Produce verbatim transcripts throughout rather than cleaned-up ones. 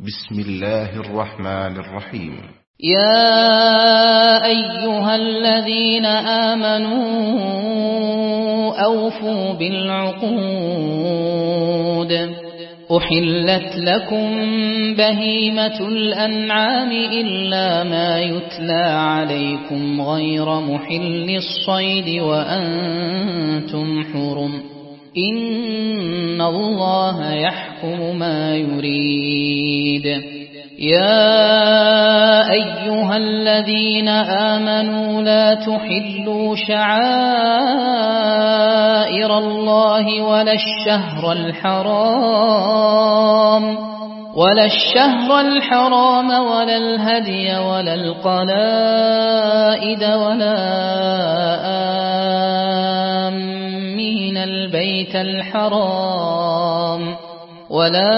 بسم الله الرحمن الرحيم. يا أيها الذين آمنوا أوفوا بالعقود. أحلت لكم بهيمة الأنعام إلا ما يتلى عليكم غير محل الصيد وأنتم حرم. إن الله يحكم ما يريد. يا أيها الذين آمنوا لا تحلوا شعائر الله ولا الشهر الحرام ولا الشهر الحرام ولا الهدي ولا القلائد ولا آمين البيت الحرام ولا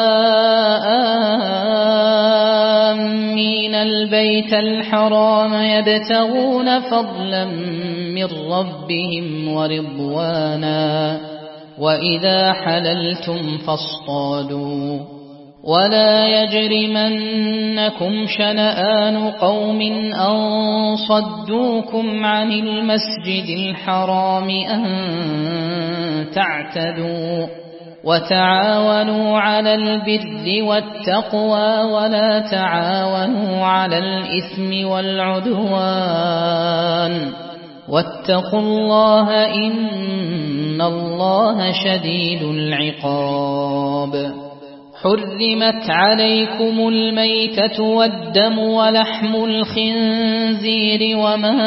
آمين البيت الحرام يبتغون فضلا من ربهم ورضوانا. وإذا حللتم فاصطادوا. ولا يجرمنكم شنآن قوم أن صدوكم عن المسجد الحرام أن تعتدوا. وتعاونوا على البر والتقوى ولا تعاونوا على الإثم والعدوان. واتقوا الله إن الله شديد العقاب. حرمت عليكم الميتة والدم ولحم الخنزير وما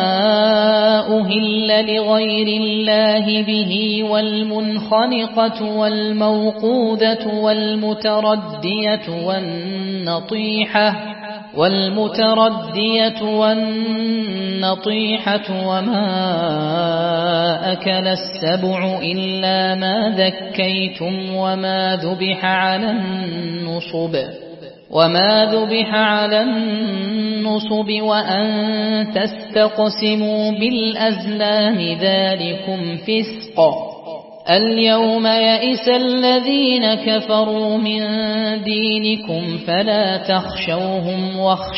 أهل لغير الله به والمنخنقة والموقوذة والمتردية والنطيحة والمتردية والنطيحة وما أكل السبع إلا ما ذكيتم وما ذبح على النصب وما ذبح على النصب وأن تستقسموا بالأزلام ذلكم فسق. اليوم يئس الذين كفروا من دينكم فلا تخشوهم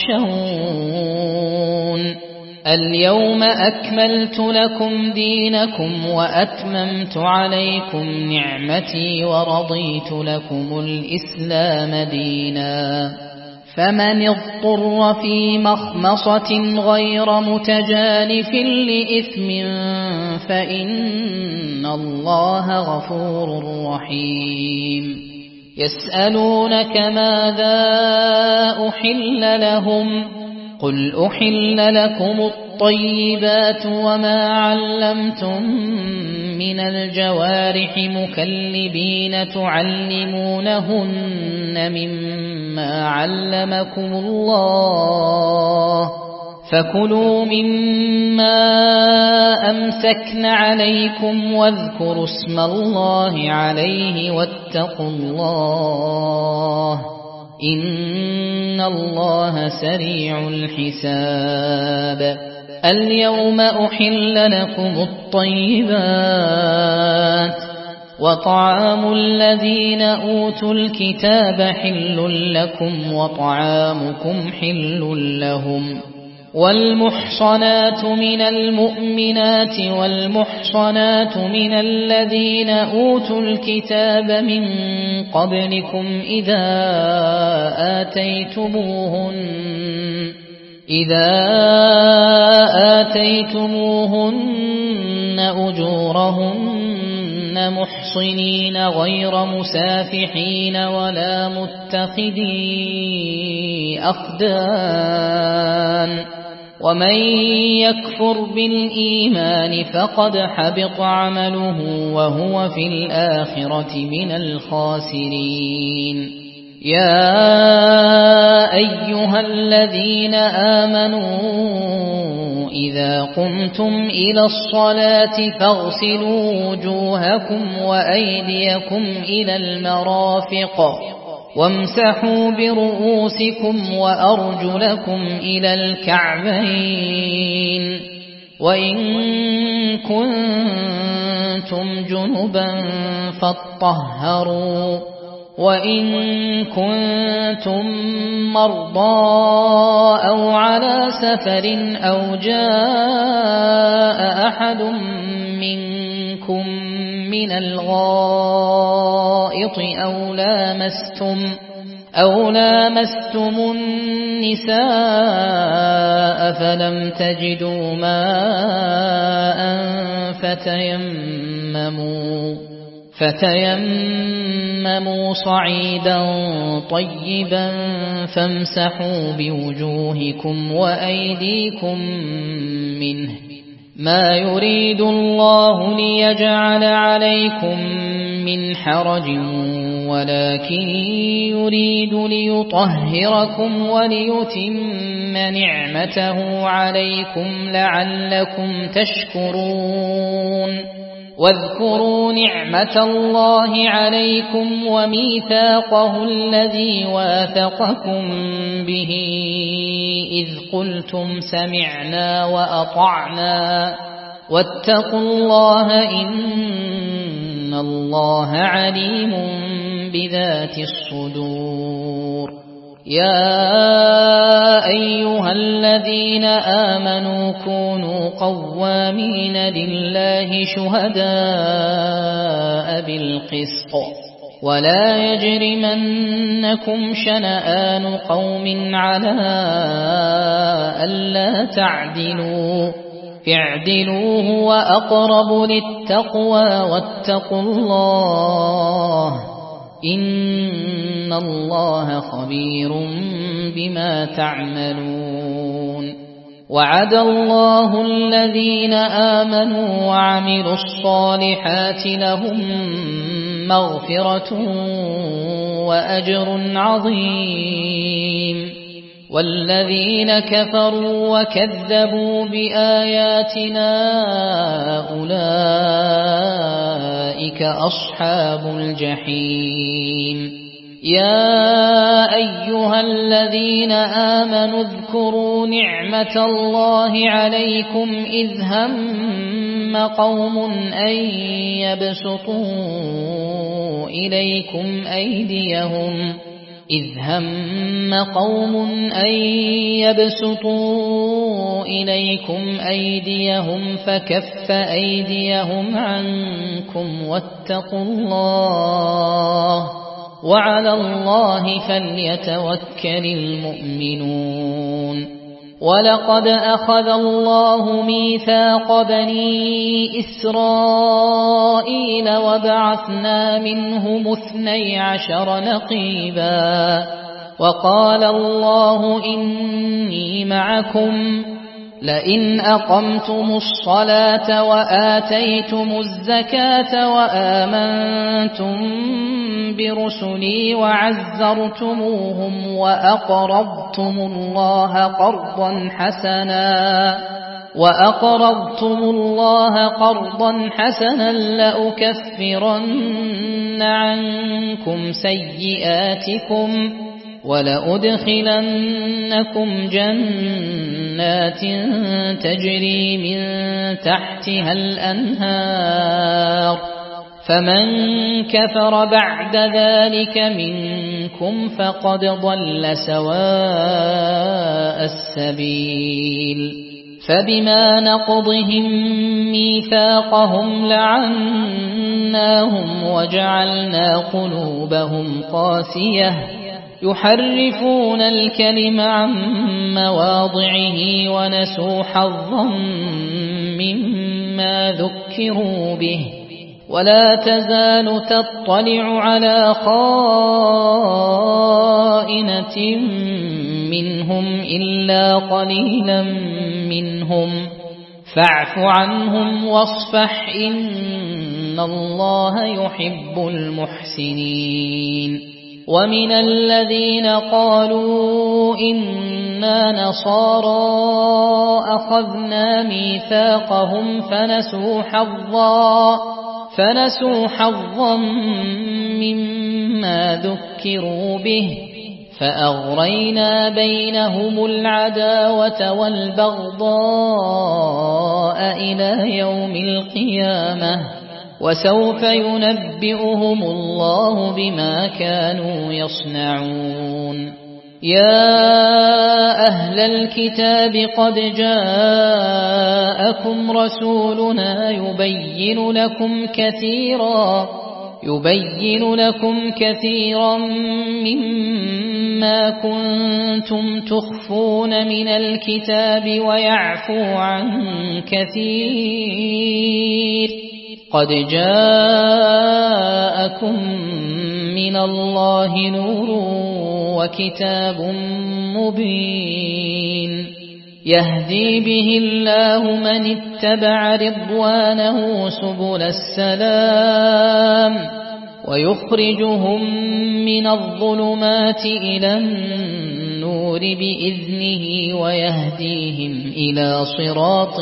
واخشون. اليوم أكملت لكم دينكم وأتممت عليكم نعمتي ورضيت لكم الإسلام دينا. فمن اضطر في مخمصة غير متجانف لإثم فإن الله غفور رحيم. يسألونك ماذا أحل لهم قل أحل لكم الطيبات وما علمتم من الجوارح مكلبين تعلمونهن مما علمكم الله فكلوا مما أمسكن عليكم واذكروا اسم الله عليه واتقوا الله إن الله سريع الحساب. اليوم أحل لكم الطيبات وطعام الذين أوتوا الكتاب حل لكم وطعامكم حل لهم. والمحصنات من المؤمنات والمحصنات من الذين أوتوا الكتاب من قبلكم إذا آتيتموهن إذا آتيتموهن أجورهن محصنين غير مسافحين ولا متخذي أخدان. ومن يكفر بالإيمان فقد حبط عمله وهو في الآخرة من الخاسرين. يا أيها الذين آمنوا إذا قمتم إلى الصلاة فاغسلوا وجوهكم وأيديكم إلى المرافق وامسحوا برؤوسكم وأرجلكم إلى الكعبين. وإن كنتم جنبا فاطهروا وإن كنتم مرضى أو على سفر أو جاء أحد منكم من الغائط أو لامستم أو لامستم النساء فلم تجدوا ماء فتيمموا فتيمموا صعيدا طيبا فامسحوا بوجوهكم وأيديكم منه ما يريد الله ليجعل عليكم من حرج ولكن يريد ليطهركم وليتم نعمته عليكم لعلكم تشكرون واذكروا نعمة الله عليكم وميثاقه الذي واثقكم به إذ قلتم سمعنا وأطعنا واتقوا الله إن الله عليم بذات الصدور يا أيها الذين آمنوا كونوا قوامين لله شهداء بالقسط ولا يجرمنكم شنآن قوم على ألا تعدلوا اعدلوا هو أقرب للتقوى واتقوا الله إن الله خبير بما تعملون وعد الله الذين آمنوا وعملوا الصالحات لهم مغفرة وأجر عظيم والذين كفروا وكذبوا بآياتنا أولئك أصحاب الجحيم يا أيها الذين آمنوا اذكروا نعمة الله عليكم إذ هم قوم أن يبسطوا إليكم أيديهم إذ هم قوم أن يبسطوا إليكم أيديهم فكف أيديهم عنكم واتقوا الله وعلى الله فليتوكل المؤمنون ولقد أخذ الله ميثاق بني إسرائيل وبعثنا منهم اثني عشر نقيبا وقال الله إني معكم لئن أقمتم الصلاة وآتيتم الزكاة وآمنتم برسلي وعزرتموهم وأقرضتم الله قرضا حسنا وأقرضتم الله قرضا حسنا لأكفرن عنكم سيئاتكم ولأدخلنكم جنات تجري من تحتها الأنهار فمن كفر بعد ذلك منكم فقد ضل سواء السبيل فبما نقضهم ميثاقهم لعناهم وجعلنا قلوبهم قاسية يحرفون الكلم عن مواضعه ونسوا حظا مما ذكروا به ولا تزال تطلع على خائنة منهم إلا قليلا منهم فاعف عنهم واصفح إن الله يحب المحسنين ومن الذين قالوا إنا نصارى أخذنا ميثاقهم فنسوا حظا فنسوا حظا مما ذكروا به فأغرينا بينهم العداوة والبغضاء إلى يوم القيامة وسوف ينبئهم الله بما كانوا يصنعون يا أهل الكتاب قد جاءكم رسولنا يبين لكم كثيرا يبين لكم كثيرا مما كنتم تخفون من الكتاب ويعفو عن كثير قد جاءكم من الله نور وكتاب مبين يهدي به الله من اتبع رضوانه سبل السلام ويخرجهم من الظلمات إلى النور بإذنه ويهديهم إلى صراط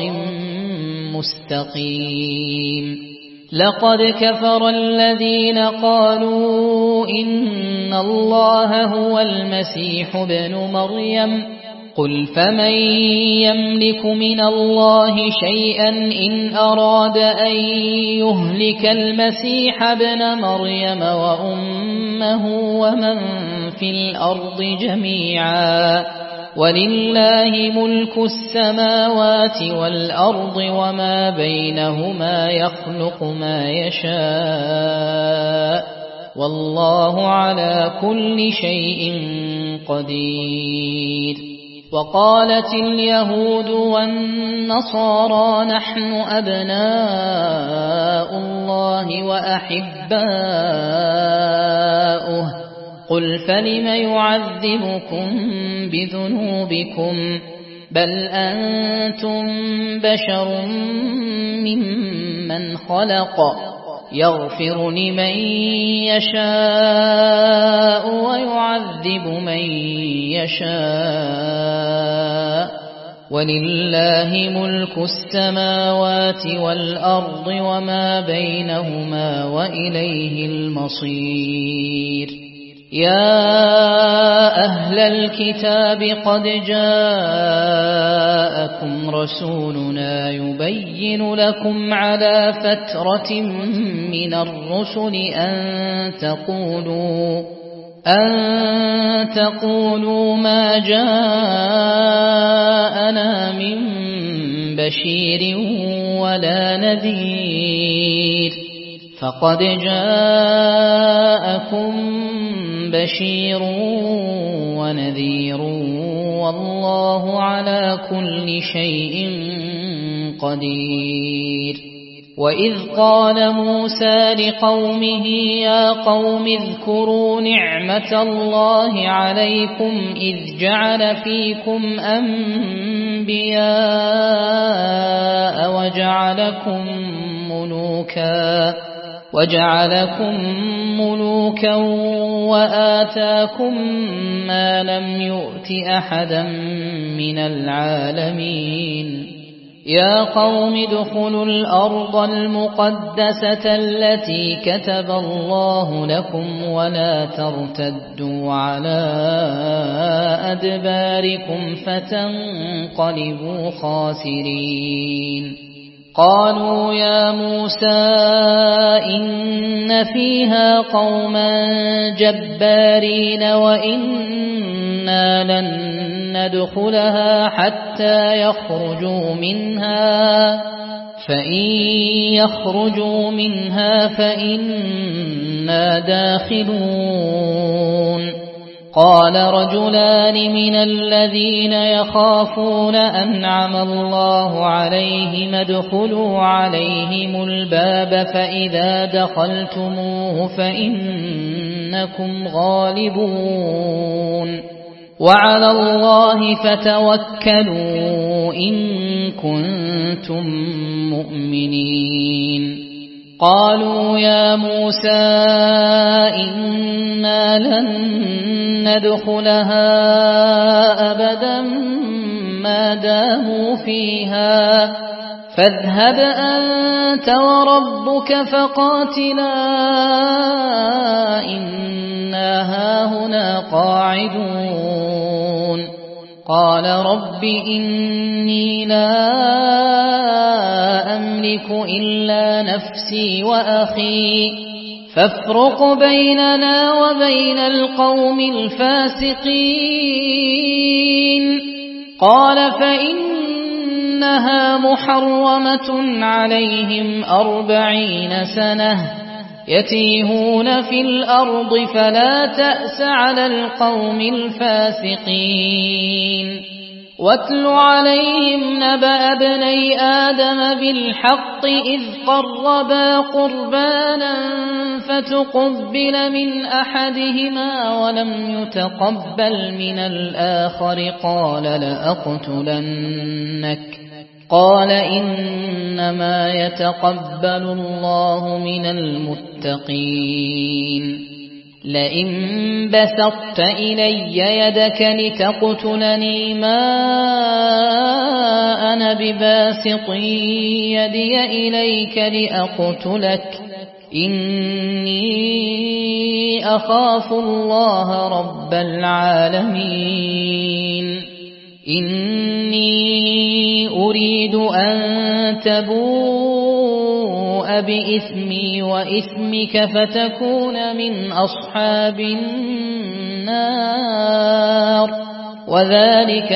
مستقيم لقد كفر الذين قالوا إن الله هو المسيح ابن مريم قل فمن يملك من الله شيئا إن أراد أن يهلك المسيح ابن مريم وأمه ومن في الأرض جميعا ولله ملك السماوات والأرض وما بينهما يخلق ما يشاء والله على كل شيء قدير وقالت اليهود والنصارى نحن أبناء الله وأحباؤه قل فلم يعذبكم بذنوبكم بل أنتم بشر ممن خلق يغفر لمن يشاء ويعذب من يشاء ولله ملك السماوات والأرض وما بينهما وإليه المصير يا أهل الكتاب قد جاءكم رسولنا يبين لكم على فترة من الرسل أن تقولوا أن تقولوا ما جاءنا من بشير ولا نذير فقد جاءكم بشير ونذير والله على كل شيء قدير وإذ قال موسى لقومه يا قوم اذكروا نعمة الله عليكم إذ جعل فيكم أنبياء وجعلكم ملوكا وجعلكم ملوكا وآتاكم ما لم يؤت أحدا من العالمين يا قوم ادخلوا الأرض المقدسة التي كتب الله لكم ولا ترتدوا على أدباركم فتنقلبوا خاسرين قالوا يا موسى إن فيها قوما جبارين وإنا لن ندخلها حتى يخرجوا منها فإن يخرجوا منها فإنا داخلون قال رجلان من الذين يخافون أنعم الله عليهم ادخلوا عليهم الباب فإذا دخلتموه فإنكم غالبون وعلى الله فتوكلوا إن كنتم مؤمنين قالوا يا موسى إنا لن ندخلها أبدا ما داموا فيها فاذهب أنت وربك فقاتلا إنا هاهنا قاعدون قال رب إني لا أملك أملك إلا نفسي وأخي فافرق بيننا وبين القوم الفاسقين. قال فإنها محرمة عليهم أربعين سنة يتيهون في الأرض فلا تأس على القوم الفاسقين. واتل عليهم نبأ ابني آدم بالحق إذ قربا قربانا فتقبل من أحدهما ولم يتقبل من الآخر قال لأقتلنك قال إنما يتقبل الله من المتقين. لئن بسطت إلي يدك لتقتلني ما أنا بباسط يدي إليك لأقتلك إني أخاف الله رب العالمين. إني أريد أن تبوء بإثمي وإثمك فتكون من أصحاب النار وذلك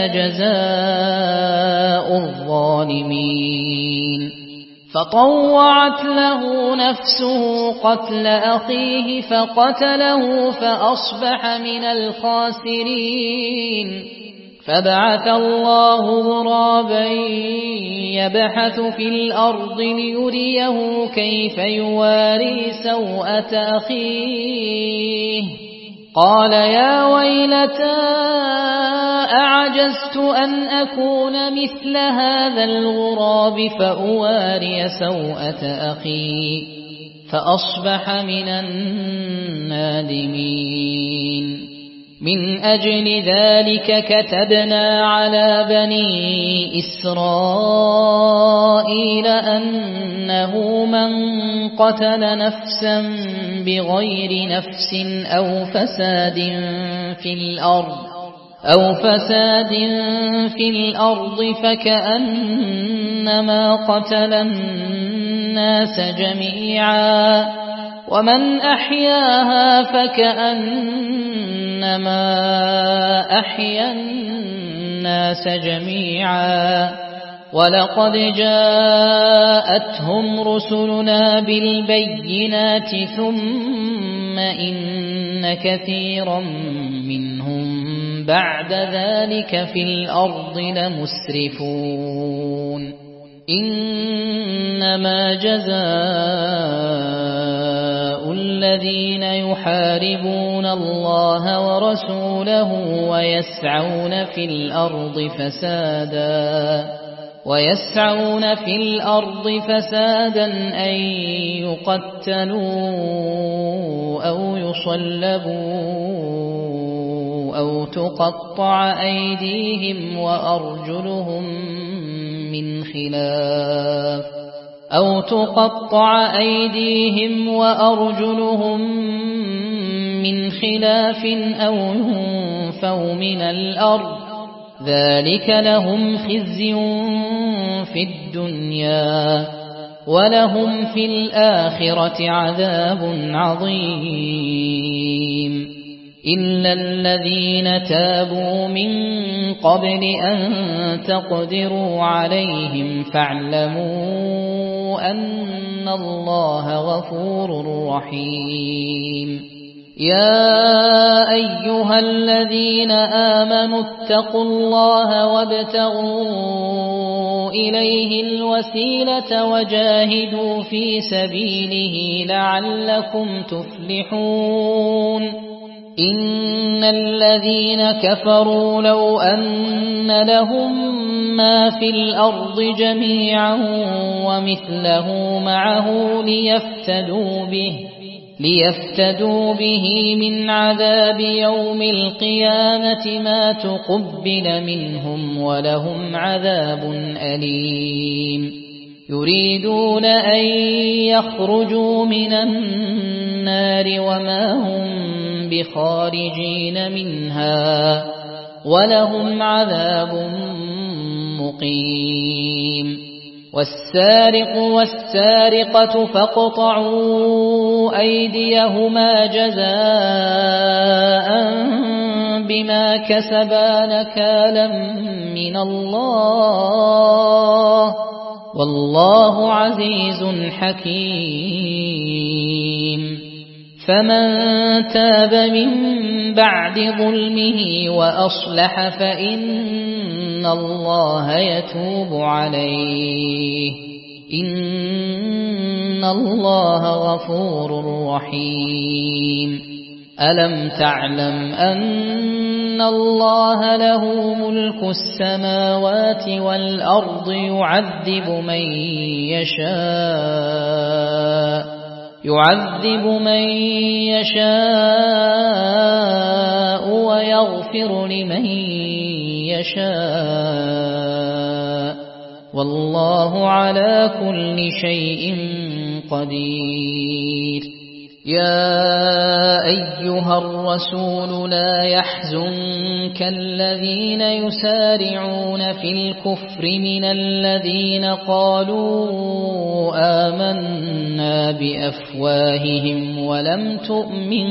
جزاء الظالمين. فطوعت له نفسه قتل أخيه فقتله فأصبح من الخاسرين. فبعث الله غرابا يبحث في الأرض ليريه كيف يواري سوءة أخيه قال يا ويلتى أعجزت أن أكون مثل هذا الغراب فأواري سوءة أخي فأصبح من النادمين. من أجل ذلك كتبنا على بني إسرائيل أنه من قتل نفسا بغير نفس أو فساد في الأرض أو فساد في الأرض فكأنما قتل الناس جميعا ومن أحياها فكأنما أحيا الناس جميعا. ولقد جاءتهم رسلنا بالبينات ثم إن كثيرا منهم بعد ذلك في الأرض لمسرفون. إنما جزاء الذين يحاربون الله ورسوله ويسعون في الأرض فسادا ويسعون في الأرض فسادا أن يقتلوا أو يصلبوا أو تقطع أيديهم وأرجلهم من خلاف أو تقطع أيديهم وأرجلهم من خلاف أو ينفوا من الأرض ذلك لهم خزي في الدنيا ولهم في الآخرة عذاب عظيم. إلا الذين تابوا من قبل أن تقدروا عليهم فاعلموا أن الله غفور رحيم. يا أيها الذين آمنوا اتقوا الله وابتغوا إليه الوسيلة وجاهدوا في سبيله لعلكم تفلحون. إن الذين كفروا لو أن لهم ما في الأرض جميعا ومثله معه ليفتدوا به ليفتدوا به من عذاب يوم القيامة ما تقبل منهم ولهم عذاب أليم. يريدون أن يخرجوا من النار وما هم بخارجين منها ولهم عذاب مقيم. والسارق والسارقة فاقطعوا أيديهما جزاء بما كسبا نكالا من الله والله عزيز حكيم فمن تاب من بعد ظلمه وأصلح فإن الله يتوب عليه إن الله غفور رحيم ألم تعلم أن الله له ملك السماوات والأرض يعذب من يشاء يعذب من يشاء ويغفر لمن يشاء والله على كل شيء قدير يا أيها الرسول لا يحزنك الذين يسارعون في الكفر من الذين قالوا آمنا بأفواههم ولم تؤمن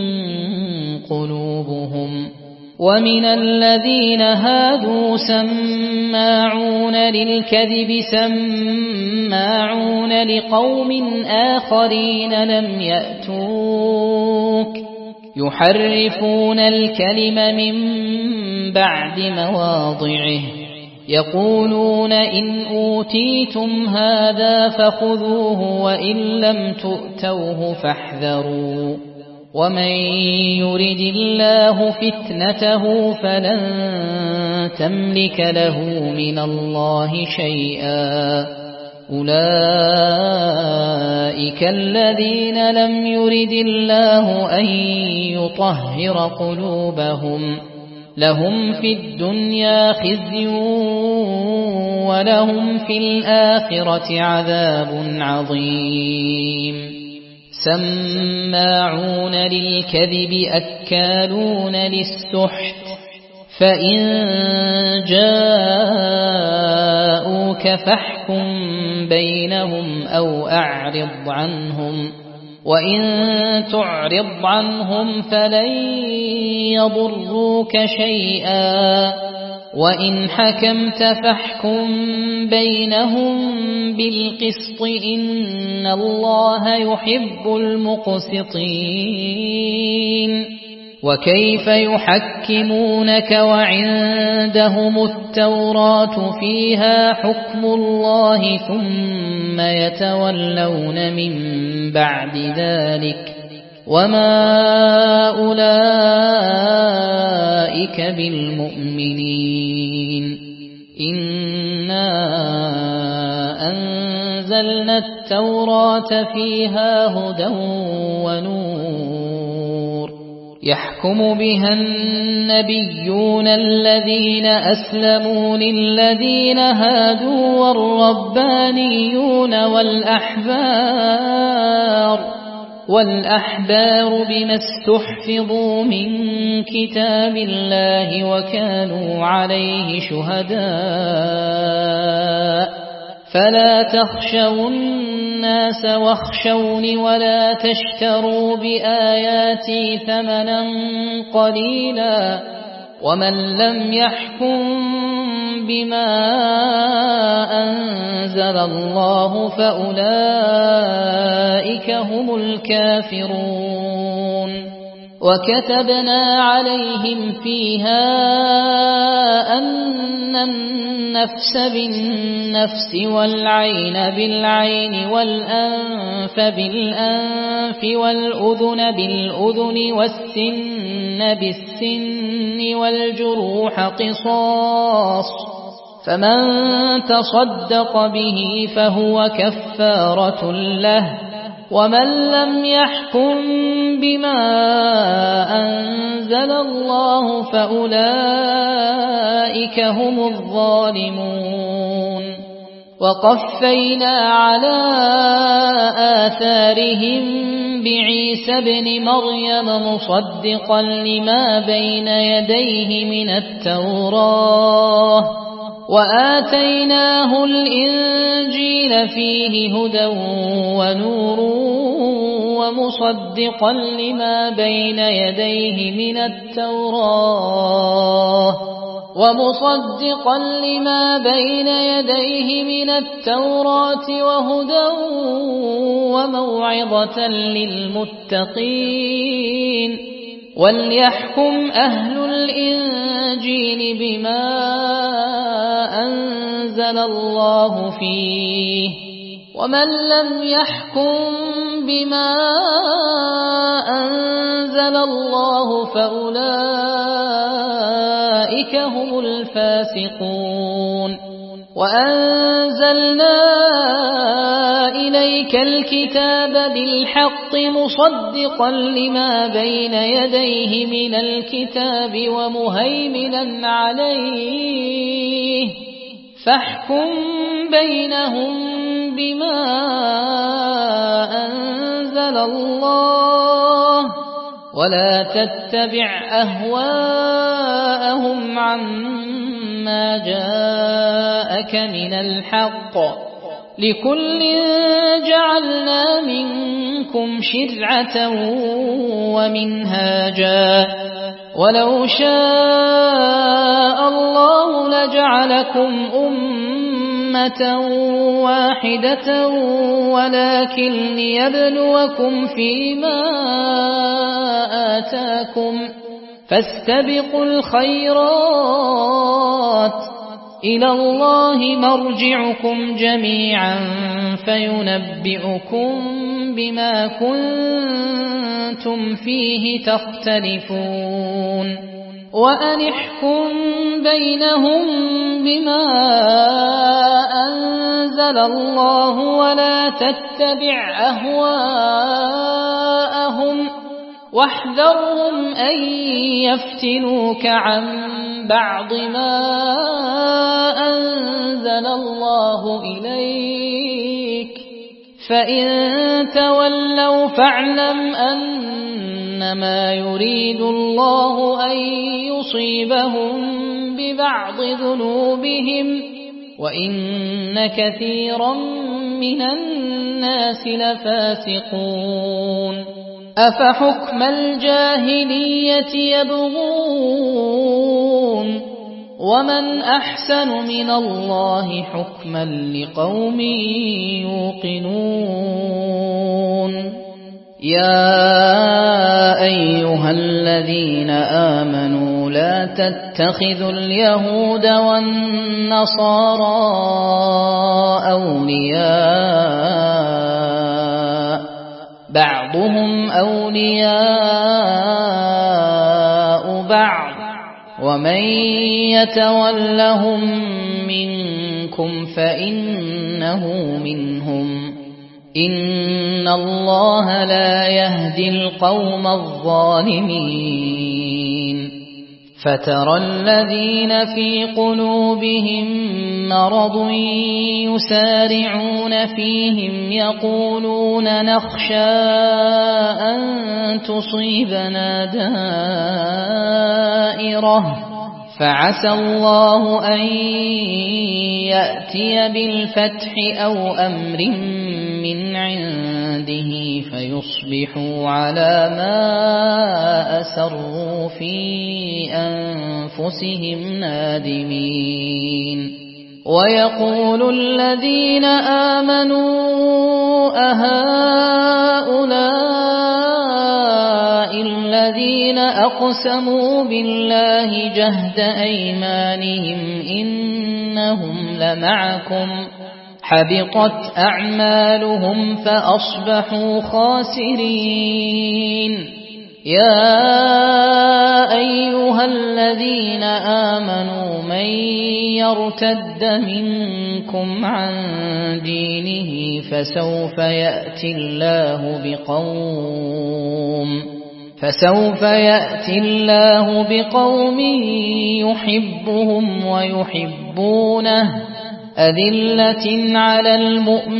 قلوبهم ومن الذين هادوا سماعون للكذب سماعون لقوم آخرين لم يأتوك يحرفون الكلم من بعد مواضعه يقولون إن أوتيتم هذا فخذوه وإن لم تؤتوه فاحذروا ومن يرد الله فتنته فلن تملك له من الله شيئا أولئك الذين لم يرد الله أن يطهر قلوبهم لهم في الدنيا خزي ولهم في الآخرة عذاب عظيم سماعون للكذب أكالون للسحت فإن جاءوك فاحكم بينهم أو أعرض عنهم وإن تعرض عنهم فلن يضروك شيئا وإن حكمت فاحكم بينهم بالقسط إن الله يحب المقسطين وكيف يحكمونك وعندهم التوراة فيها حكم الله ثم يتولون من بعد ذلك وما أولئك بالمؤمنين إنا أنزلنا التوراة فيها هدى ونور يحكم بها النبيون الذين أسلموا للذين هادوا والربانيون والأحبار والأحبار بما استحفظوا من كتاب الله وكانوا عليه شهداء فلا تخشوا الناس واخشوني ولا تشتروا بآياتي ثمنا قليلا ومن لم يحكم بما أنزل الله فأولئك هم الكافرون وكتبنا عليهم فيها أن النفس بالنفس والعين بالعين والأنف بالأنف والأذن بالأذن والسن بالسن والجروح قصاص فمن تصدق به فهو كفارة له ومن لم يحكم بما أنزل الله فأولئك هم الظالمون وقفينا على آثارهم بعيسى ابن مريم مصدقا لما بين يديه من التوراة وآتيناه الإنجيل فيه هدى ونور ومصدقا لما بين يديه من التوراة ومصدقا لما بين يديه من التوراة وهدى وموعظة للمتقين وليحكم أهل الإنجيل بما أنزل الله فيه ومن لم يحكم بما أنزل الله فأولئك هم الفاسقون وأنزلنا إليك الكتاب بالحق مصدقا لما بين يديه من الكتاب ومهيمنا عليه فاحكم بينهم بما أنزل الله ولا تتبع أهواءهم عما جاءك من الحق لكل جعلنا منكم شرعة ومنهاجا ولو شاء الله لجعلكم أمة واحدة ولكن ليبلوكم فيما آتاكم فاستبقوا الخيرات إلى الله مرجعكم جميعا فينبئكم بما كنتم فيه تختلفون وأن احكم بينهم بما أنزل الله ولا تتبع أهواءهم واحذرهم أن يفتنوك عن بعض ما أنزل الله إليك فإن تولوا فاعلم أنما يريد الله أن يصيبهم ببعض ذنوبهم وإن كثيرا من الناس لفاسقون أفحكم الجاهلية يبغون ومن أحسن من الله حكما لقوم يوقنون يا أيها الذين آمنوا لا تتخذوا اليهود والنصارى أولياء بعضهم أولياء بعض ومن يتولهم منكم فإنه منهم إن الله لا يهدي القوم الظالمين فترى الذين في قلوبهم مرض يسارعون فيهم يقولون نخشى أن تصيبنا دائرة فعسى الله أن يأتي بالفتح أو أمر من عنده فيصبحوا على ما أسروا في أنفسهم نادمين ويقول الذين آمنوا أهؤلاء الذين أقسموا بالله جهد أيمانهم إنهم لمعكم حبطت أعمالهم فأصبحوا خاسرين يا أيها الذين آمنوا من يرتد منكم عن دينه فسوف يأتي الله بقوم فسوف يأتي الله بقوم يحبهم ويحبونه أذلة على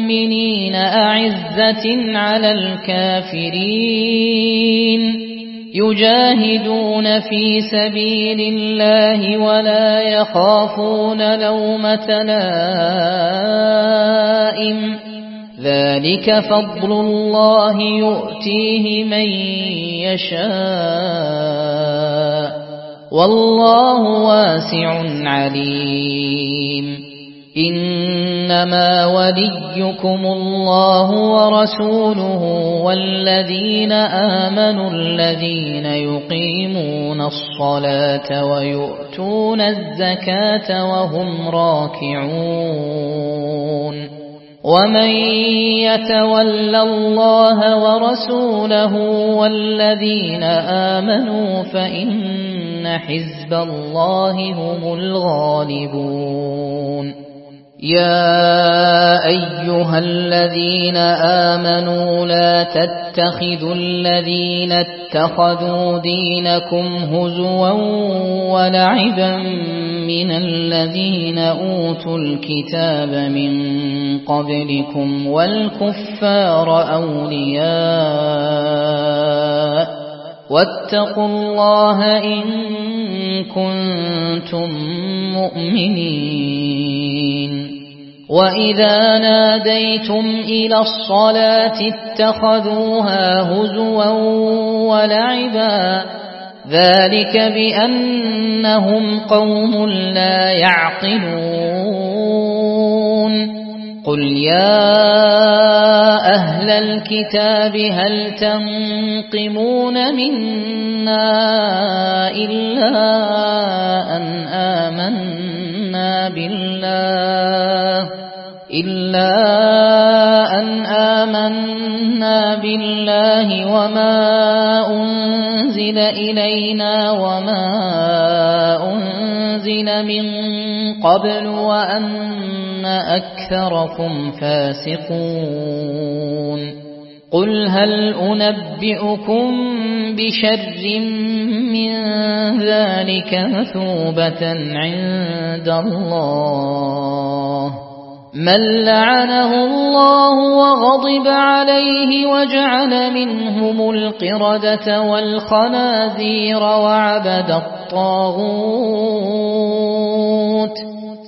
المؤمنين أعزة على الكافرين يجاهدون في سبيل الله ولا يخافون لومة لائم ذلك فضل الله يؤتيه من يشاء والله واسع عليم إنما وليكم الله ورسوله والذين آمنوا الذين يقيمون الصلاة ويؤتون الزكاة وهم راكعون ومن يتول الله ورسوله والذين آمنوا فإن حزب الله هم الغالبون يا أيها الذين آمنوا لا تتخذوا الذين اتخذوا دينكم هزوا ولعبا من الذين أوتوا الكتاب من قبلكم والكفار أولياء واتقوا الله إن كنتم مؤمنين وإذا ناديتم إلى الصلاة اتخذوها هزوا ولعبا ذلك بأنهم قوم لا يعقلون قل يا أهل الكتاب هل تنقمون منا إلا أن آمنا بالله إلا أن آمنا بالله وما أنزل إلينا وما أنزل من قبل وأن أكثركم فاسقون قل هل أنبئكم بشر من ذلك مثوبة عند الله من لعنه الله وغضب عليه وجعل منهم القردة والخنازير وعبد الطاغوت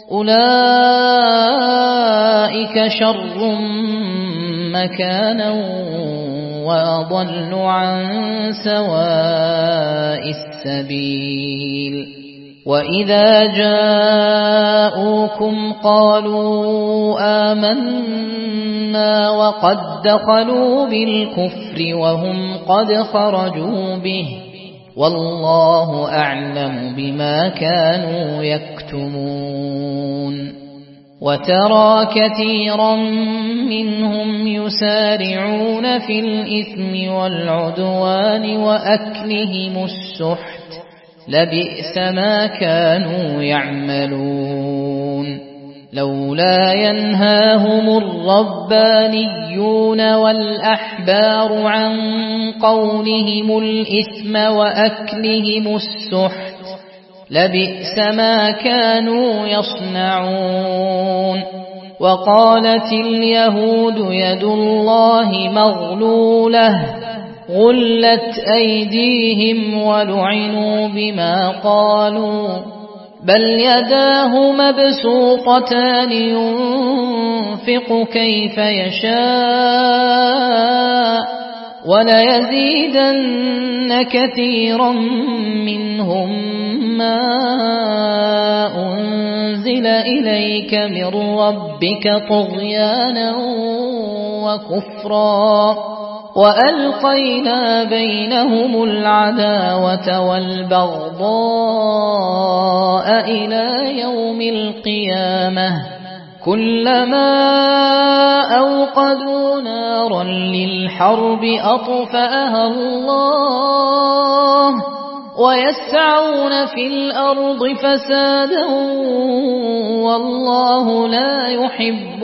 أولئك شر مكانا وأضل عن سواء السبيل وإذا جاءوكم قالوا آمنا وقد دخلوا بالكفر وهم قد خرجوا به والله أعلم بما كانوا يكتمون وترى كثيرا منهم يسارعون في الإثم والعدوان وأكلهم السحت لبئس ما كانوا يعملون لولا ينهاهم الربانيون والأحبار عن قولهم الإثم وأكلهم السحت لبئس ما كانوا يصنعون وقالت اليهود يد الله مغلولة غلت أيديهم ولعنوا بما قالوا بل يداه مبسوطتان ينفق كيف يشاء وليزيدن كثيرا منهم ما أنزل إليك من ربك طغيانا وكفرا وألقينا بينهم العداوة والبغضاء إلى يوم القيامة كلما أوقدوا نارا للحرب أطفأها الله ويسعون في الأرض فسادا والله لا يحب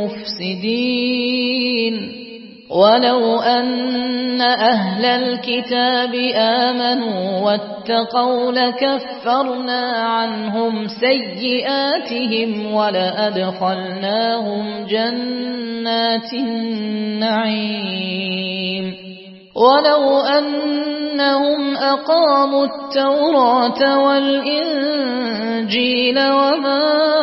المفسدين ولو أن أهل الكتاب آمنوا واتقوا لكفرنا عنهم سيئاتهم ولأدخلناهم جنات النعيم ولو أن أنهم أقاموا التوراة والإنجيل وما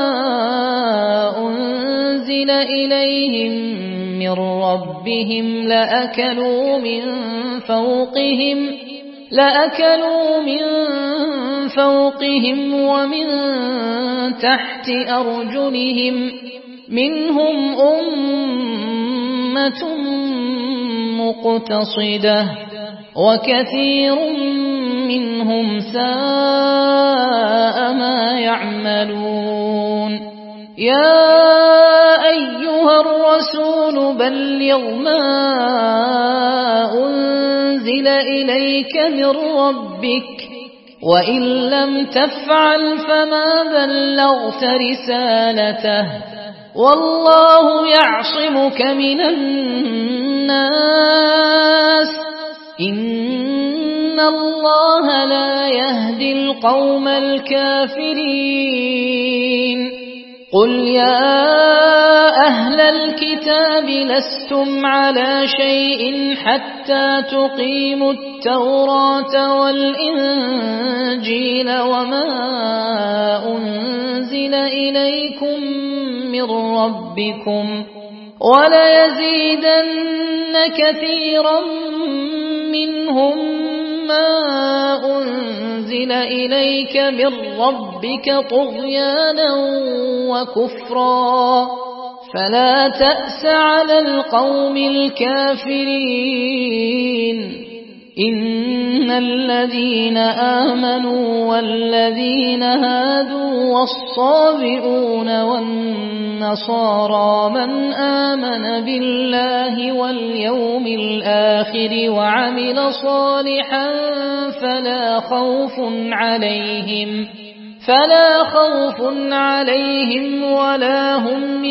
أنزل إليهم من ربهم لأكلوا من فوقهم لأكلوا من فوقهم ومن تحت أرجلهم منهم أمة مقتصدة وكثير منهم ساء ما يعملون يا أيها الرسول بلغ ما أنزل إليك من ربك وإن لم تفعل فما بلغت رسالته والله يعصمك من الناس إن الله لا يهدي القوم الكافرين قل يا أهل الكتاب لستم على شيء حتى تقيموا التوراة والإنجيل وما أنزل إليكم من ربكم وليزيدن كثيرا منهم ما أنزل إليك من ربك طغيانا وكفرا فلا تأس على القوم الكافرين إن الذين آمنوا والذين هادوا والصابئون والنصارى من آمن بالله واليوم الآخر وعمل صالحا فلا خوف عليهم فلا خوف عليهم ولا هم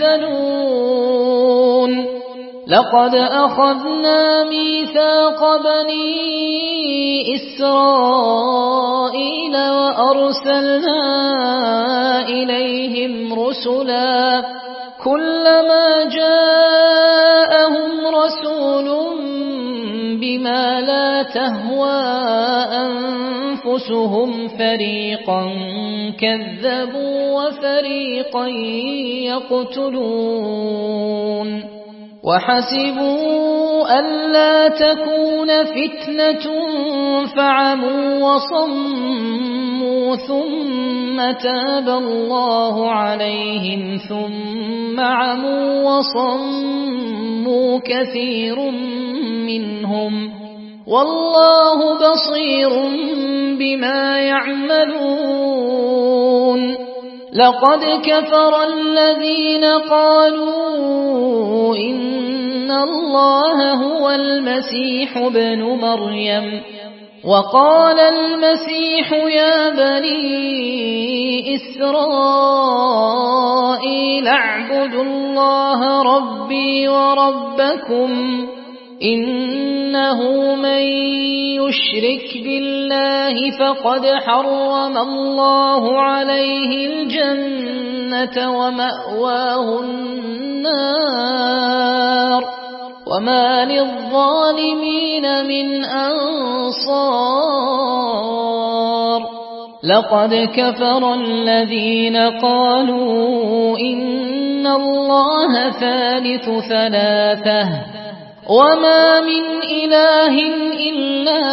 يحزنون لقد أخذنا ميثاق بني إسرائيل وأرسلنا إليهم رسلا كلما جاءهم رسول بما لا تهوى أنفسهم فريقا كذبوا وفريقا يقتلون وحسبوا ألا تكون فتنة فعموا وصموا ثم تاب الله عليهم ثم عموا وصموا كثير منهم والله بصير بما يعملون لقد كفر الذين قالوا إن الله هو المسيح ابن مريم وقال المسيح يا بني إسرائيل اعبدوا الله ربي وربكم إنه من يشرك بالله فقد حرم الله عليه الجنة ومأواه النار وما للظالمين من أنصار لقد كفر الذين قالوا إن الله ثالث ثلاثة وما من إله إلا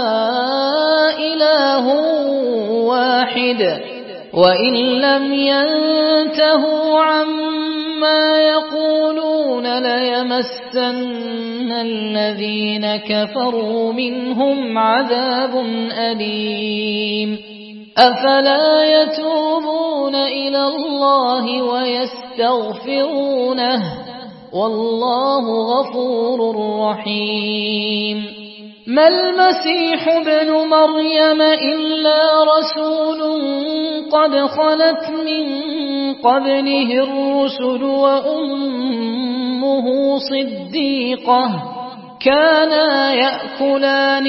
إله واحد وإن لم ينتهوا عما يقولون ليمسن الذين كفروا منهم عذاب أليم أفلا يتوبون إلى الله ويستغفرونه والله غفور رحيم ما المسيح ابن مريم إلا رسول قد خلت من قبله الرسل وأمه صديقة كانا يأكلان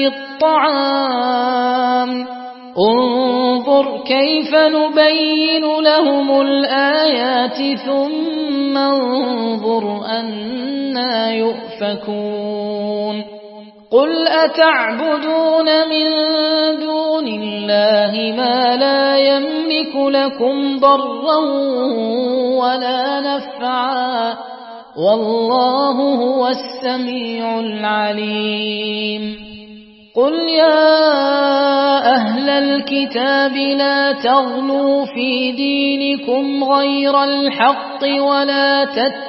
الطعام انظر كيف نبين لهم الآيات ثم انظر أنا يؤفكون قل أتعبدون من دون الله ما لا يملك لكم ضرا ولا نفعا والله هو السميع العليم قل يا أهل الكتاب لا تغلوا في دينكم غير الحق ولا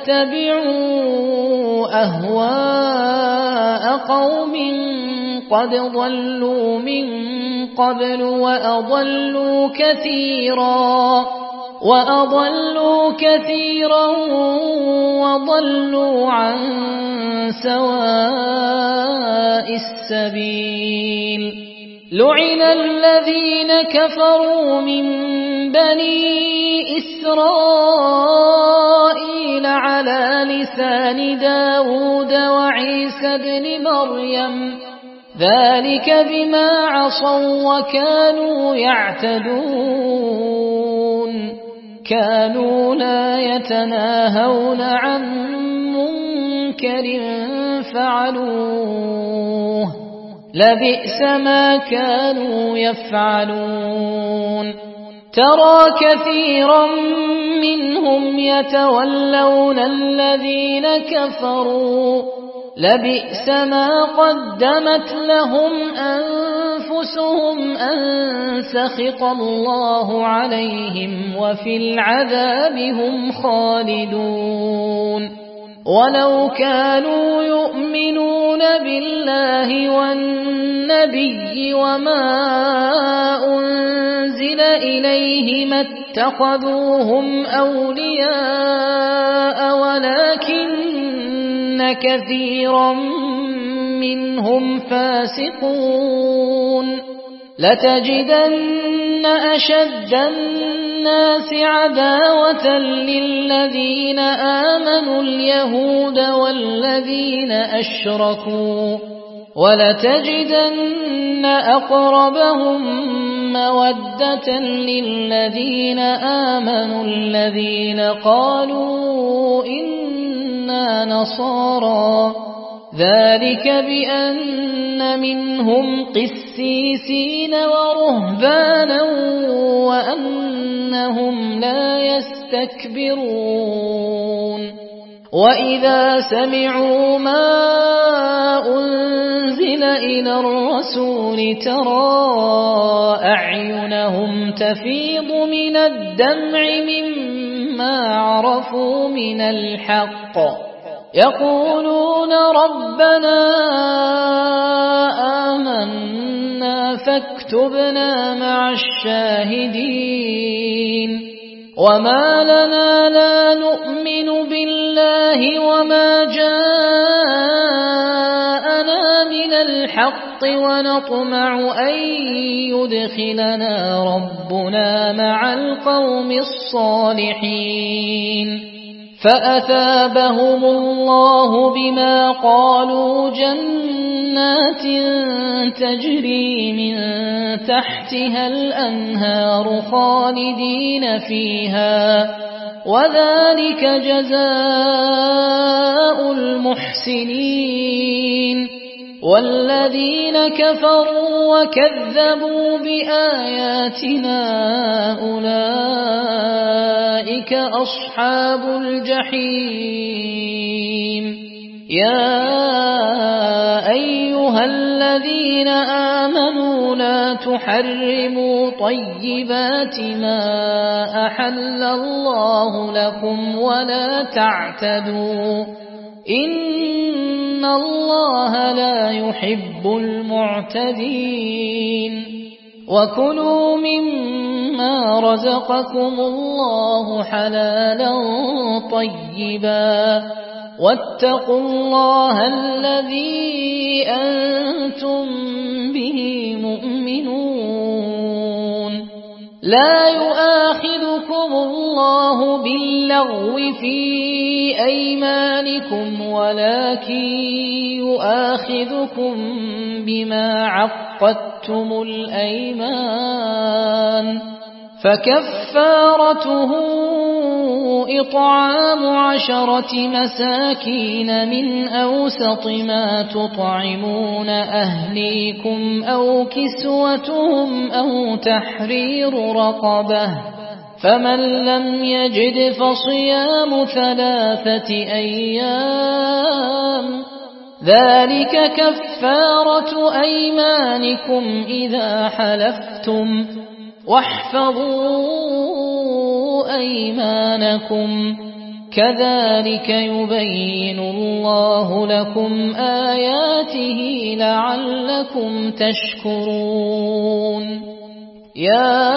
تتبعوا أهواء قوم قد ضلوا من قبل وأضلوا كثيرا وأضلوا كثيرا وضلوا عن سواء السبيل لعن الذين كفروا من بني إسرائيل على لسان داود وعيسى بن مريم ذلك بما عصوا وكانوا يعتدون كانوا لا يتناهون عن منكر فعلوه لبئس ما كانوا يفعلون ترى كثيرا منهم يتولون الذين كفروا لبئس ما قدمت لهم أنفسهم أن سخط الله عليهم وفي العذاب هم خالدون ولو كانوا يؤمنون بالله والنبي وما أنزل إليه ما اتخذوهم أولياء ولكن كثيرا منهم فاسقون لتجدن أشد الناس عداوة للذين آمنوا اليهود والذين أشركوا ولتجدن أقربهم مودة للذين آمنوا الذين قالوا إنا نصارى ذلك بأن منهم قسيسين ورهبانا وأنهم لا يستكبرون وإذا سمعوا ما أنزل إلى الرسول ترى أعينهم تفيض من الدمع مما عرفوا من الحق يقولون ربنا آمنا فاكتبنا مع الشاهدين وما لنا لا نؤمن بالله وما جاءنا من الحق ونطمع أن يدخلنا ربنا مع القوم الصالحين فأثابهم الله بما قالوا جنات تجري من تحتها الأنهار خالدين فيها وذلك جزاء المحسنين والذين كفروا وكذبوا بآياتنا أولئك أصحاب الجحيم يا أيها الذين آمنوا لا تحرموا طيبات ما أحل الله لكم ولا تعتدوا إن الله لا يحب المعتدين وكلوا مما رزقكم الله حلالا طيبا واتقوا الله الذي أنتم به مؤمنون لا يؤاخذكم الله باللغو في أيمانكم ولكن يؤاخذكم بما عقدتم الأيمان فكفارته إطعام عشرة مساكين من أوسط ما تطعمون أهليكم أو كسوتهم أو تحرير رقبة، فمن لم يجد فصيام ثلاثة أيام، ذلك كفارة أيمانكم إذا حلفتم، واحفظوا أيمانكم، كذلك يبين الله لكم آياته لعلكم تشكرون. يا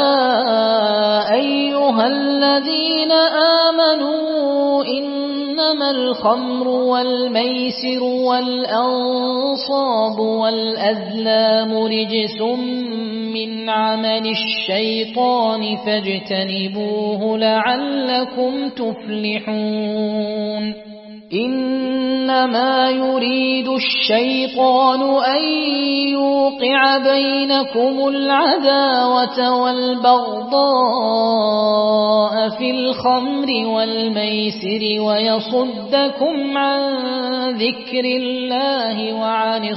أيها الذين آمنوا إنما الخمر والميسر والأنصاب والأزلام رجس من عمل الشيطان فاجتنبوه لعلكم تفلحون. إنما يريد الشيطان أن يوقع بينكم العداوة والبغضاء في الخمر والميسر ويصدكم عن ذكر الله وعن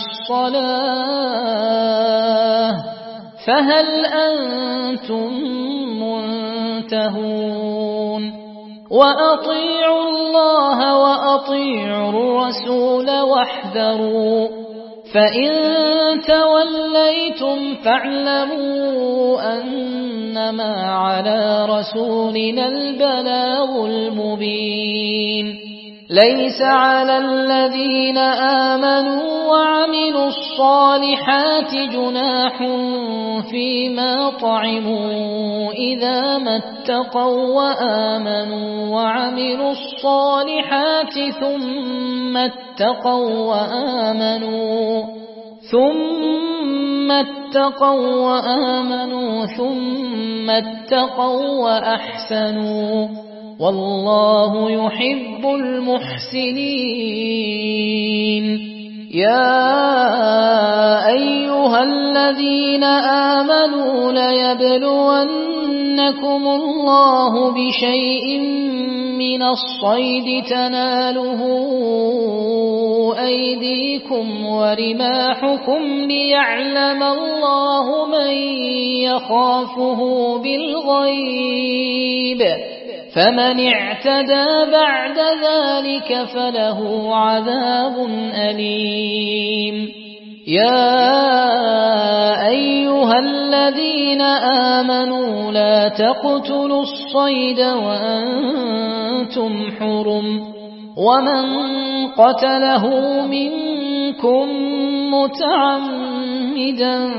الصلاة، فهل أنتم منتهون؟ وأطيعوا الله وأطيعوا الرسول واحذروا، فإن توليتم فاعلموا أنما على رسولنا البلاغ المبين. ليس على الذين آمنوا وعملوا الصالحات جناح فيما طعموا إذا ما اتقوا وآمنوا وعملوا الصالحات ثم اتقوا وآمنوا ثم اتقوا وآمنوا ثم اتقوا وأحسنوا، والله يحب المحسنين. يا أيها الذين آمنوا ليبلونكم الله بشيء من الصيد تناله أيديكم ورماحكم ليعلم الله من يخافه بالغيب، فمن اعتدى بعد ذلك فله عذاب أليم. يا أيها الذين آمنوا لا تقتلوا الصيد وأنتم حرم، ومن قتله منكم متعمدا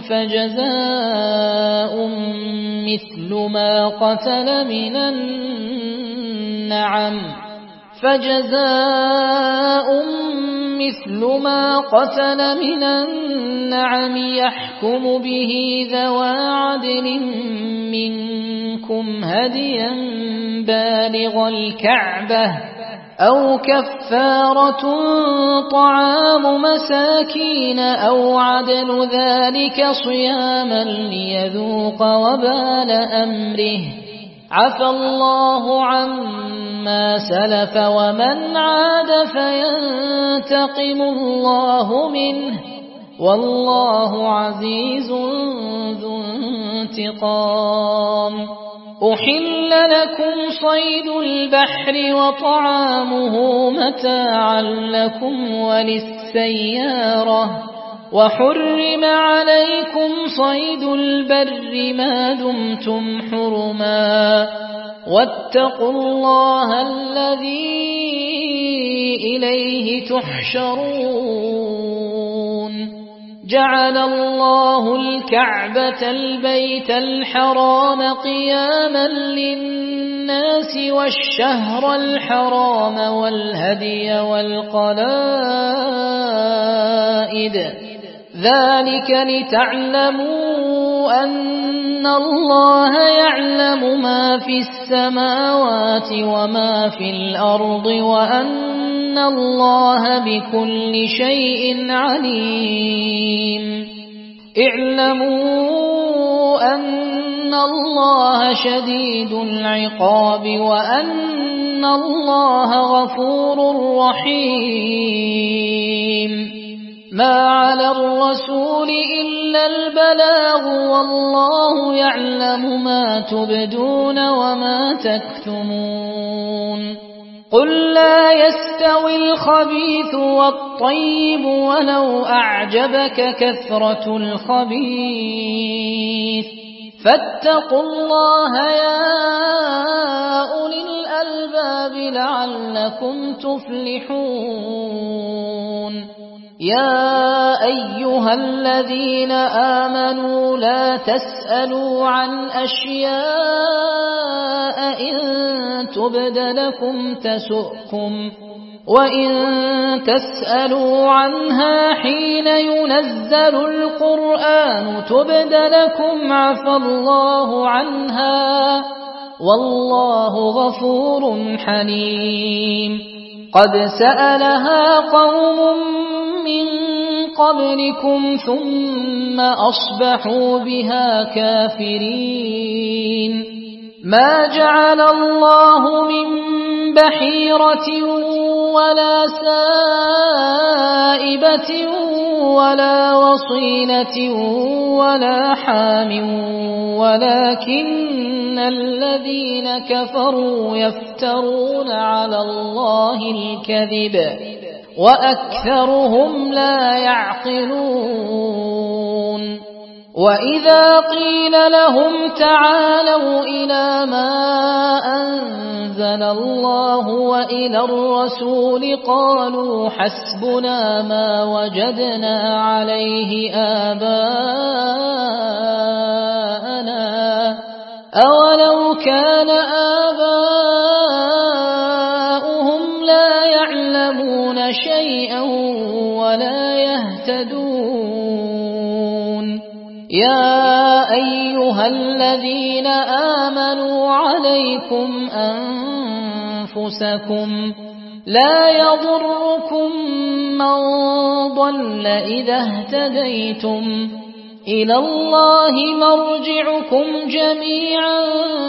فجزاء مثل ما قتل من النعم فجزاء مثل ما قتل من النعم يحكم به ذوى عدل منكم هديا بالغ الكعبة أو كفارة طعام مساكين أو عدل ذلك صياما ليذوق وبال أمره، عفى الله عما سلف ومن عاد فينتقم الله منه، والله عزيز ذو انتقام. أحل لكم صيد البحر وطعامه متاعا لكم وللسيارة، وحرم عليكم صيد البر ما دمتم حرما، واتقوا الله الذي إليه تحشرون. جعل الله الكعبة البيت الحرام قياما للناس والشهر الحرام والهدي والقلائد، ذلك لتعلموا أن الله يعلم ما في السماوات وما في الأرض وأن الله بكل شيء عليم. اعلموا أن وأن الله شديد العقاب وأن الله غفور رحيم. ما على الرسول إلا البلاغ والله يعلم ما تبدون وما تكتمون. قل لا يستوي الخبيث والطيب ولو أعجبك كثرة الخبيث فاتقوا الله يا أولي الألباب لعلكم تفلحون. يا أيها الذين آمنوا لا تسألوا عن أشياء إن تبد لكم تسؤكم وإن تسألوا عنها حين ينزل القرآن تبد لكم عفى الله عنها والله غفور حليم. قد سألها قوم من قبلكم ثم أصبحوا بها كافرين. ما جعل الله من بحيرة ولا سائبة ولا وصيلة ولا حام ولكن الذين كفروا يفترون على الله الكذب وأكثرهم لا يعقلون. وإذا قيل لهم تعالوا إلى ما أنزل الله وإلى الرسول قالوا حسبنا ما وجدنا عليه آباءنا أولو كان آباؤهم لا يعلمون شيئا ولا يهتدون. يا أيها الذين آمنوا عليكم أنفسكم لا يضركم من ضل إذا اهتديتم إلى الله مرجعكم جميعا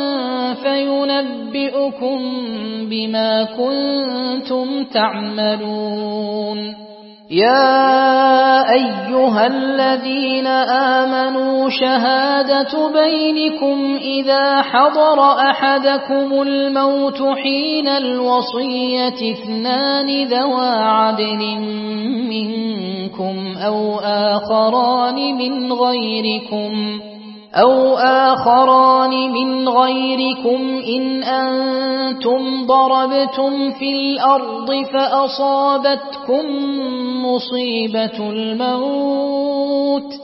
فينبئكم بما كنتم تعملون. يا أيها الذين آمنوا شهادة بينكم إذا حضر أحدكم الموت حين الوصية اثنان ذوى عدل منكم أو آخران من غيركم أو آخران من غيركم إن أنتم ضربتم في الأرض فأصابتكم مصيبة الموت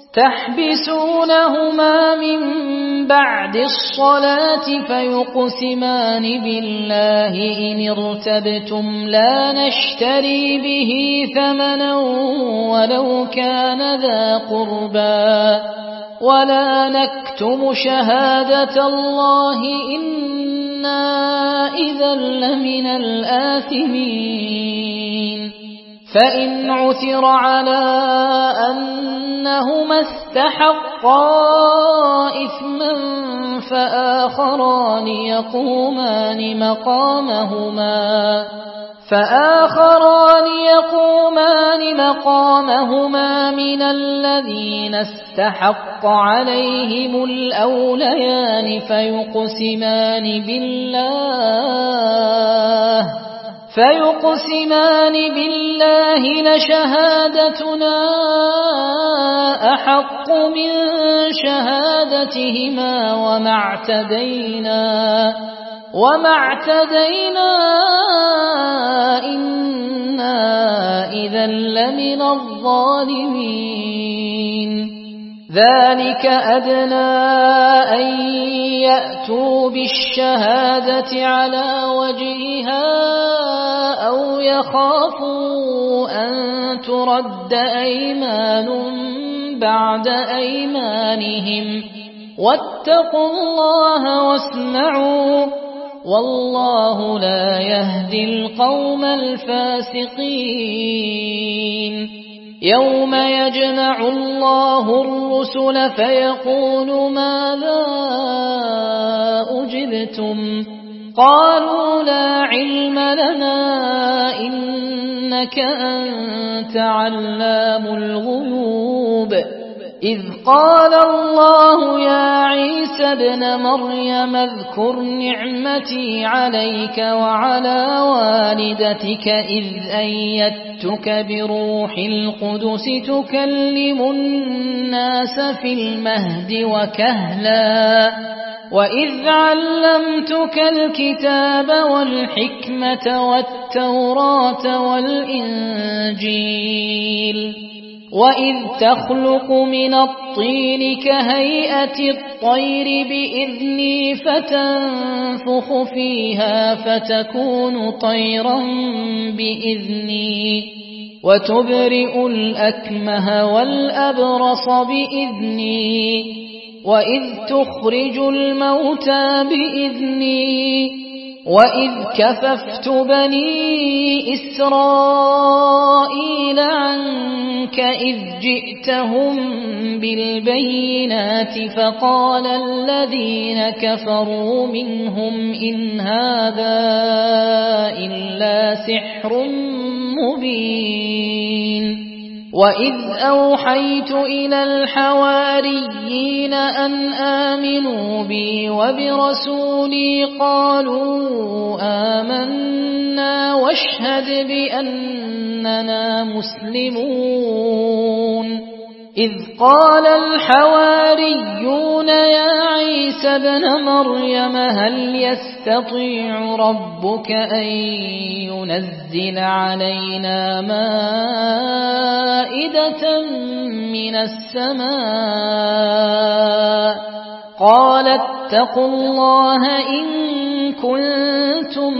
تحبسونهما من بعد الصلاة فيقسمان بالله إن ارتبتم لا نشتري به ثمنا ولو كان ذا قربى ولا نكتم شهادة الله إنا إذا لمن الآثمين. فإن عثر على أنهما استحقا إثما فآخران يقومان مقامهما فآخران يقومان مقامهما من الذين استحق عليهم الأوليان فيقسمان بالله فيقسمان بالله لشهادتنا أحق من شهادتهما وما اعتدينا وما اعتدينا إنا إذا لمن الظالمين. ذلك أدنى أن يأتوا بالشهادة على وجهها أو يخافوا أن ترد أيمان بعد أيمانهم واتقوا الله واسمعوا والله لا يهدي القوم الفاسقين. يوم يجمع الله الرسل فيقول ماذا أجبتم قالوا لا علم لنا إنك أنت علام الغيوب إذ قال الله يا عيسى ابن مريم اذكر نعمتي عليك وعلى والدتك إذ أيدتك بروح القدس تكلم الناس في المهد وكهلا وإذ علمتك الكتاب والحكمة والتوراة والإنجيل وإذ تخلق من الطين كهيئة الطير بإذني فتنفخ فيها فتكون طيرا بإذني وتبرئ الأكمه والأبرص بإذني وإذ تخرج الموتى بإذني وإذ كففت بني إسرائيل عنك إذ جئتهم بالبينات فقال الذين كفروا منهم إن هذا إلا سحر مبين وإذ أوحيت إلى الحواريين أن آمنوا بي وبرسولي قالوا آمنا واشهد بأننا مسلمون إذ قال الحواريون يا عيسى ابن مريم هل يستطيع ربك أن ينزل علينا مائدة من السماء قال اتقوا الله إن كنتم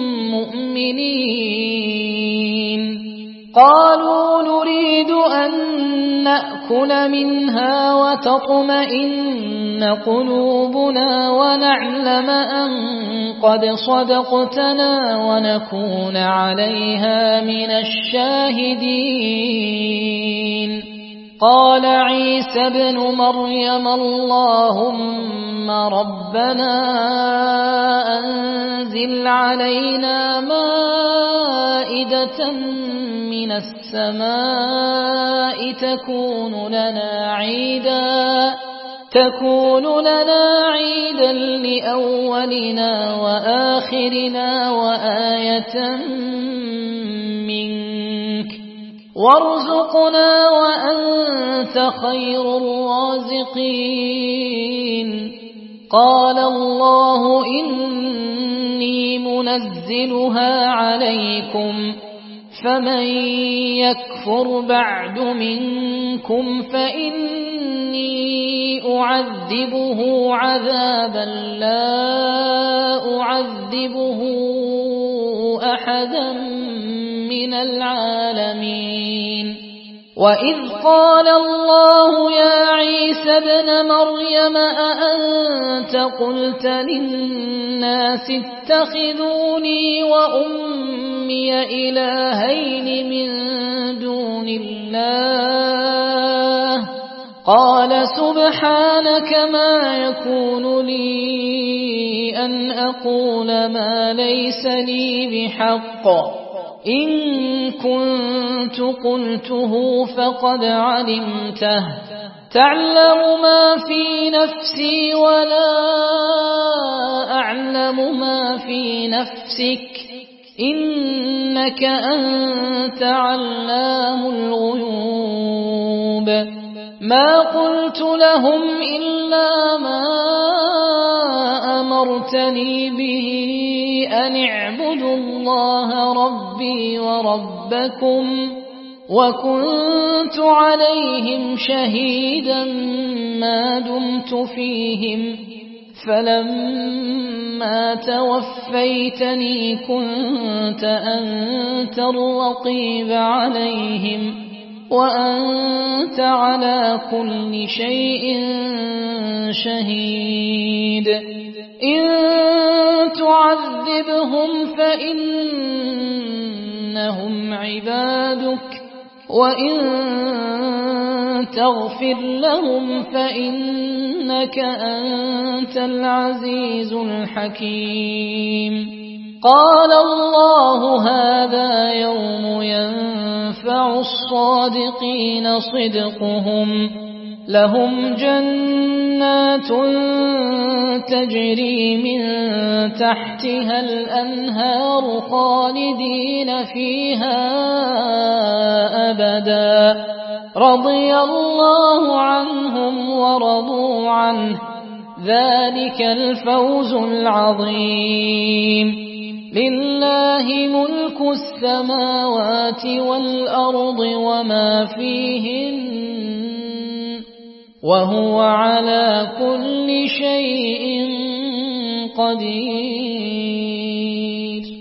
مؤمنين قالوا نريد أن نأكل منها وتطمئن قلوبنا ونعلم أن قد صدقتنا ونكون عليها من الشاهدين قال عيسى ابن مريم اللهم ربنا أنزل علينا مائدة من السماء تكون لنا عيدا تكون لنا عيدا لأولنا وآخرنا وآية منك وارزقنا وأنت خير الرازقين قال الله إني منزلها عليكم فمن يكفر بعد منكم فإني أعذبه عذابا لا أعذبه أحدا من العالمين وإذ قال الله يا عيسى ابن مريم أأنت قلت للناس اتخذوني وأمي إلهين من دون الله قال سبحانك ما يكون لي أن أقول ما ليس لي بحق إن كنت قلته فقد علمته تعلم ما في نفسي ولا أعلم ما في نفسك إنك أنت علام الغيوب ما قلت لهم إلا ما أمرتني به أن اعبدوا الله ربي وربكم وكنت عليهم شهيدا ما دمت فيهم فلما توفيتني كنت أنت الرقيب عليهم وأنت على كل شيء شهيد إن تعذبهم فإنهم عبادك وإن تغفر لهم فإنك أنت العزيز الحكيم. قال الله هذا يوم ينفع الصادقين صدقهم، لهم جنات تجري من تحتها الأنهار خالدين فيها أبدا، رضي الله عنهم ورضوا عنه، ذلك الفوز العظيم. لله ملك السماوات والأرض وما فيهن، وهو على كل شيء قدير.